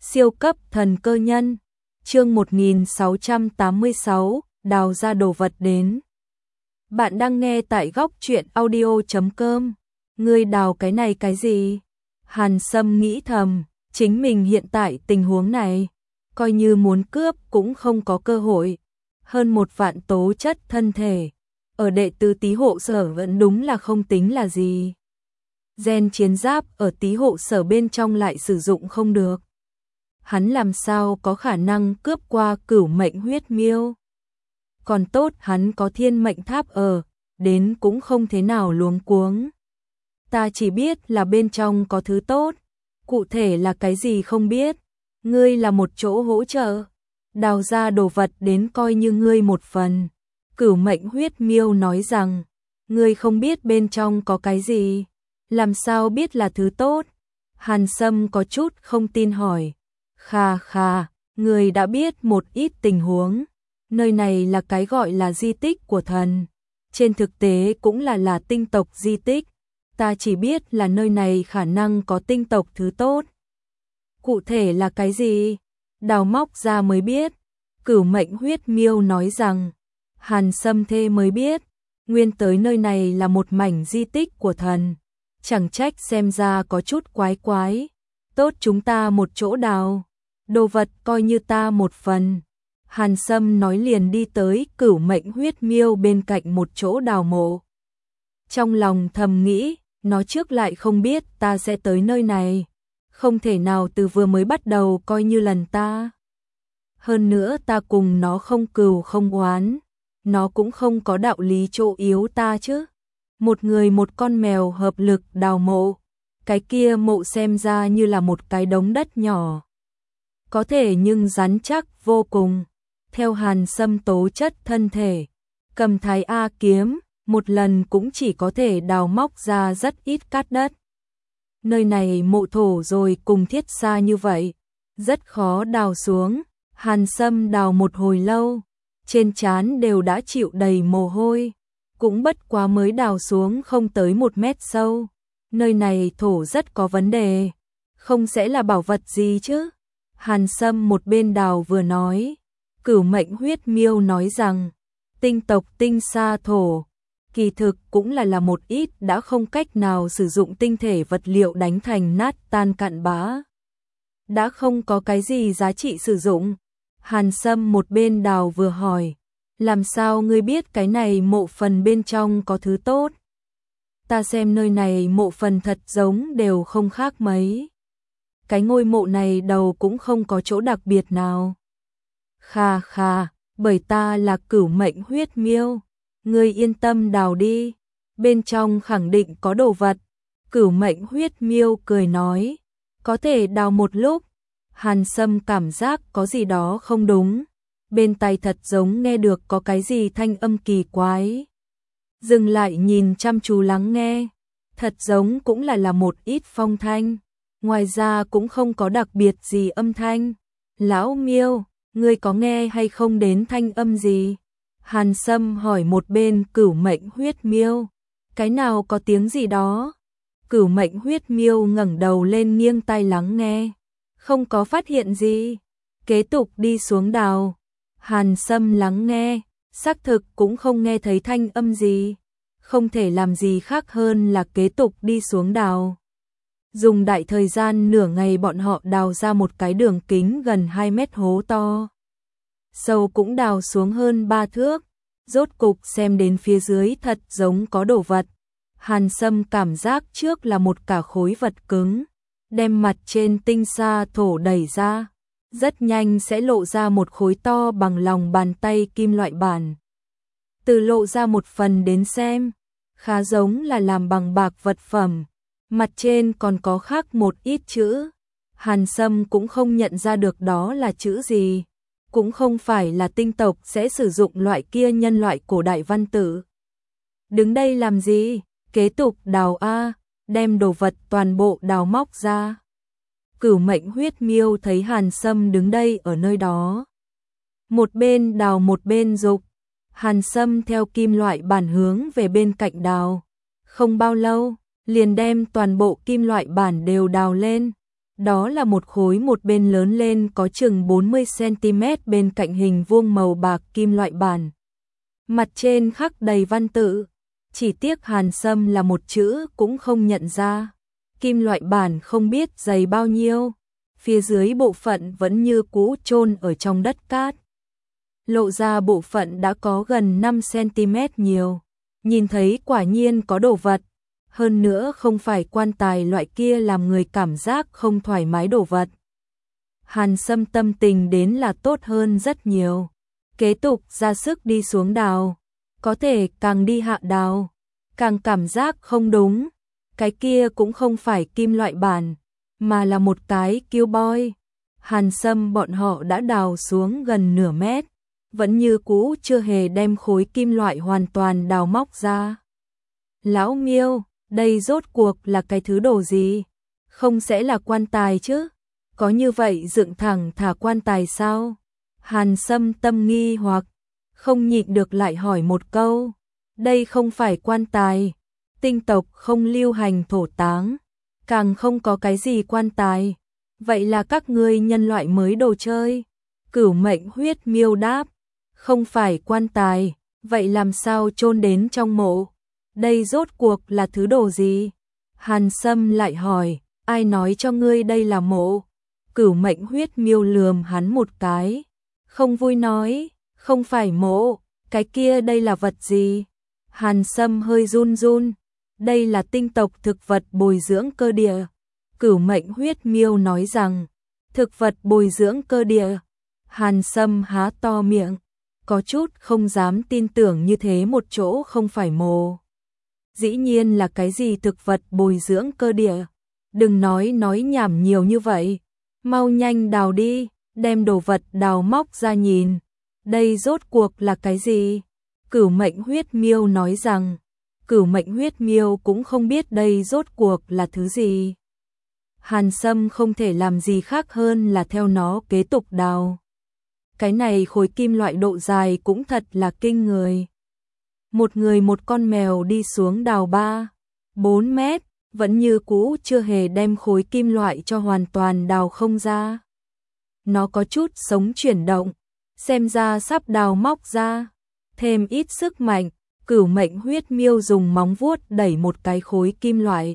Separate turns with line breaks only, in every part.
Siêu cấp thần cơ nhân. Chương 1686, đào ra đồ vật đến. Bạn đang nghe tại góc truyện audio.com. Ngươi đào cái này cái gì? Hàn Sâm nghĩ thầm, chính mình hiện tại tình huống này, coi như muốn cướp cũng không có cơ hội. Hơn 1 vạn tố chất thân thể, ở đệ tứ Tý hộ sở vẫn đúng là không tính là gì. Gen chiến giáp ở Tý hộ sở bên trong lại sử dụng không được. Hắn làm sao có khả năng cướp qua Cửu Mệnh huyết miêu. Còn tốt hắn có Thiên Mệnh tháp ở, đến cũng không thế nào luống cuống. Ta chỉ biết là bên trong có thứ tốt, cụ thể là cái gì không biết. Ngươi là một chỗ hỗ trợ, đào ra đồ vật đến coi như ngươi một phần. Cửu Mệnh huyết miêu nói rằng, ngươi không biết bên trong có cái gì, làm sao biết là thứ tốt. Hàn Sâm có chút không tin hỏi. Khà, người đã biết một ít tình huống. Nơi này là cái gọi là di tích của thần. Trên thực tế cũng là tinh tộc di tích. Ta chỉ biết là nơi này khả năng có tinh tộc thứ tốt. Cụ thể là cái gì? Đào móc ra mới biết. Cửu Mệnh huyết miêu nói rằng, Hàn Sâm thê mới biết. Nguyên tới nơi này là một mảnh di tích của thần. Chẳng trách xem ra có chút quái quái. Tốt chúng ta một chỗ đào. Đồ vật coi như ta một phần. Hàn Sâm nói liền đi tới Cửu Mệnh huyết miêu bên cạnh một chỗ đào mộ. Trong lòng thầm nghĩ, nó trước lại không biết ta sẽ tới nơi này. Không thể nào từ vừa mới bắt đầu coi như lần ta. Hơn nữa ta cùng nó không cừu không oán. Nó cũng không có đạo lý chỗ yếu ta chứ. Một người một con mèo hợp lực đào mộ. Cái kia mộ xem ra như là một cái đống đất nhỏ. Có thể nhưng rắn chắc vô cùng. Theo Hàn Sâm tố chất thân thể, cầm Thái A kiếm, một lần cũng chỉ có thể đào móc ra rất ít cát đất. Nơi này mộ thổ rồi cùng thiết xa như vậy, rất khó đào xuống. Hàn Sâm đào một hồi lâu, trên trán đều đã chịu đầy mồ hôi, cũng bất quá mới đào xuống không tới 1 mét sâu. Nơi này thổ rất có vấn đề, không sẽ là bảo vật gì chứ? Hàn Sâm một bên đào vừa nói. Cửu Mệnh huyết miêu nói rằng, tinh tộc tinh sa thổ, kỳ thực cũng là một ít đã không cách nào sử dụng tinh thể vật liệu đánh thành nát tan cạn bã. Đã không có cái gì giá trị sử dụng. Hàn Sâm một bên đào vừa hỏi, làm sao ngươi biết cái này mộ phần bên trong có thứ tốt? Ta xem nơi này mộ phần thật giống đều không khác mấy. Cái ngôi mộ này đầu cũng không có chỗ đặc biệt nào. Khà, bởi ta là Cửu Mệnh huyết miêu. Ngươi yên tâm đào đi, bên trong khẳng định có đồ vật. Cửu Mệnh huyết miêu cười nói, có thể đào một lúc. Hàn Sâm cảm giác có gì đó không đúng. Bên tai thật giống nghe được có cái gì thanh âm kỳ quái. Dừng lại nhìn chăm chú lắng nghe. Thật giống cũng là một ít phong thanh. Ngoài ra cũng không có đặc biệt gì âm thanh. Lão miêu, ngươi có nghe hay không đến thanh âm gì? Hàn Sâm hỏi một bên Cửu Mệnh huyết miêu. Cái nào có tiếng gì đó? Cửu Mệnh huyết miêu ngẩng đầu lên nghiêng tai lắng nghe. Không có phát hiện gì. Kế tục đi xuống đào. Hàn Sâm lắng nghe, xác thực cũng không nghe thấy thanh âm gì. Không thể làm gì khác hơn là kế tục đi xuống đào. Dùng đại thời gian nửa ngày bọn họ đào ra một cái đường kính gần 2 mét hố to. Sâu cũng đào xuống hơn 3 thước. Rốt cục xem đến phía dưới thật giống có đồ vật. Hàn Sâm cảm giác trước là một cả khối vật cứng. Đem mặt trên tinh sa thổ đẩy ra. Rất nhanh sẽ lộ ra một khối to bằng lòng bàn tay kim loại bản. Từ lộ ra một phần đến xem, khá giống là làm bằng bạc vật phẩm. Mặt trên còn có khắc một ít chữ. Hàn Sâm cũng không nhận ra được đó là chữ gì. Cũng không phải là tinh tộc sẽ sử dụng loại kia nhân loại cổ đại văn tự. Đứng đây làm gì? Kế tục đào A, đem đồ vật toàn bộ đào móc ra. Cửu Mệnh huyết miêu thấy Hàn Sâm đứng đây ở nơi đó. Một bên đào một bên dục. Hàn Sâm theo kim loại bản hướng về bên cạnh đào. Không bao lâu, liền đem toàn bộ kim loại bản đều đào lên. Đó là một khối một bên lớn lên có chừng 40 cm bên cạnh hình vuông màu bạc kim loại bản. Mặt trên khắc đầy văn tự, chỉ tiếc Hàn Sâm là một chữ cũng không nhận ra. Kim loại bản không biết dày bao nhiêu, phía dưới bộ phận vẫn như cũ chôn ở trong đất cát. Lộ ra bộ phận đã có gần 5 cm nhiều, nhìn thấy quả nhiên có đồ vật, hơn nữa không phải quan tài loại kia làm người cảm giác không thoải mái đồ vật. Hàn Sâm tâm tình đến là tốt hơn rất nhiều, kế tục ra sức đi xuống đào, có thể càng đi hạ đào, càng cảm giác không đúng, cái kia cũng không phải kim loại bản, mà là một cái kiêu boy. Hàn Sâm bọn họ đã đào xuống gần nửa mét, vẫn như cũ chưa hề đem khối kim loại hoàn toàn đào móc ra. Lão Miêu, đây rốt cuộc là cái thứ đồ gì? Không sẽ là quan tài chứ? Có như vậy dựng thẳng thả quan tài sao? Hàn Sâm tâm nghi hoặc không nhịn được lại hỏi một câu. Đây không phải quan tài, tinh tộc không lưu hành thổ táng, càng không có cái gì quan tài. Vậy là các ngươi nhân loại mới đồ chơi. Cửu Mệnh Huyết Miêu đáp, không phải quan tài, vậy làm sao chôn đến trong mộ? Đây rốt cuộc là thứ đồ gì? Hàn Sâm lại hỏi, ai nói cho ngươi đây là mộ? Cửu Mệnh Huyết Miêu lườm hắn một cái, không vui nói, không phải mộ, cái kia đây là vật gì? Hàn Sâm hơi run run, đây là tinh tộc thực vật bồi dưỡng cơ địa. Cửu Mệnh Huyết Miêu nói rằng, thực vật bồi dưỡng cơ địa. Hàn Sâm há to miệng, có chút không dám tin tưởng như thế một chỗ không phải mồ. Dĩ nhiên là cái gì thực vật bồi dưỡng cơ địa. Đừng nói nhảm nhiều như vậy, mau nhanh đào đi, đem đồ vật đào móc ra nhìn. Đây rốt cuộc là cái gì? Cửu Mệnh Huyết Miêu nói rằng, Cửu Mệnh Huyết Miêu cũng không biết đây rốt cuộc là thứ gì. Hàn Sâm không thể làm gì khác hơn là theo nó kế tục đào. Cái này khối kim loại độ dài cũng thật là kinh người. Một người một con mèo đi xuống đào 3-4 mét, vẫn như cũ chưa hề đem khối kim loại cho hoàn toàn đào không ra. Nó có chút sống chuyển động, xem ra sắp đào móc ra. Thêm ít sức mạnh, Cửu Mệnh Huyết Miêu dùng móng vuốt đẩy một cái khối kim loại.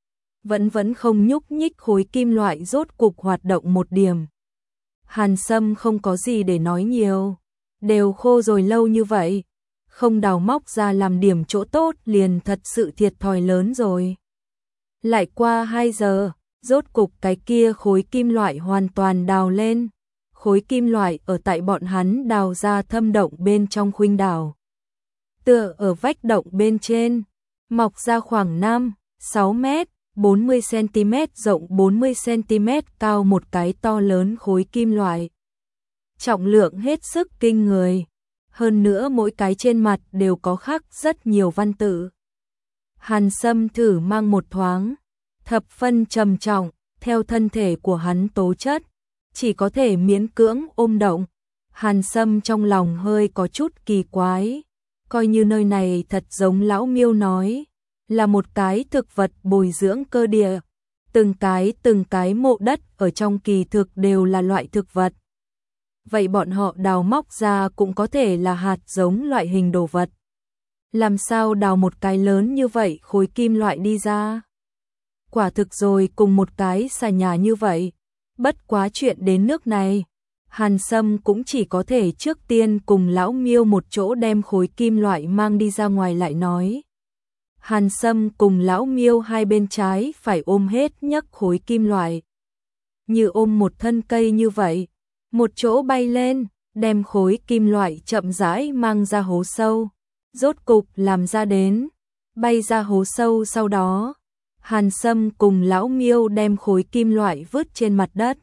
Vẫn không nhúc nhích, khối kim loại rốt cục hoạt động một điểm. Hàn Sâm không có gì để nói nhiều, đều khô rồi lâu như vậy, không đào móc ra làm điểm chỗ tốt liền thật sự thiệt thòi lớn rồi. Lại qua 2 giờ, rốt cục cái kia khối kim loại hoàn toàn đào lên. Khối kim loại ở tại bọn hắn đào ra thâm động bên trong khuynh đảo. Tựa ở vách động bên trên, mọc ra khoảng 5-6 mét, 40 cm rộng 40 cm cao một cái to lớn khối kim loại. Trọng lượng hết sức kinh người, hơn nữa mỗi cái trên mặt đều có khắc rất nhiều văn tự. Hàn Sâm thử mang một thoáng, thập phân trầm trọng, theo thân thể của hắn tố chất, chỉ có thể miễn cưỡng ôm động. Hàn Sâm trong lòng hơi có chút kỳ quái, coi như nơi này thật giống lão Miêu nói, là một cái thực vật bồi dưỡng cơ địa. Từng cái mộ đất ở trong kỳ thực đều là loại thực vật. Vậy bọn họ đào móc ra cũng có thể là hạt giống loại hình đồ vật. Làm sao đào một cái lớn như vậy khối kim loại đi ra? Quả thực rồi, cùng một cái xà nhà như vậy. Bất quá chuyện đến nước này, Hàn Sâm cũng chỉ có thể trước tiên cùng lão Miêu một chỗ đem khối kim loại mang đi ra ngoài lại nói. Hàn Sâm cùng lão Miêu hai bên trái phải ôm hết nhấc khối kim loại. Như ôm một thân cây như vậy, một chỗ bay lên, đem khối kim loại chậm rãi mang ra hố sâu. Rốt cục làm ra đến, bay ra hố sâu, sau đó Hàn Sâm cùng lão Miêu đem khối kim loại vứt trên mặt đất.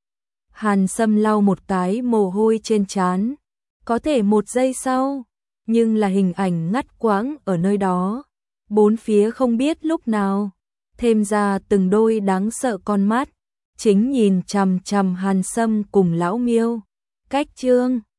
Hàn Sâm lau một cái mồ hôi trên trán, có thể 1 giây sau, nhưng là hình ảnh ngắt quãng ở nơi đó. Bốn phía không biết lúc nào thêm ra từng đôi đáng sợ con mắt, chính nhìn chằm chằm Hàn Sâm cùng lão Miêu. Cách chương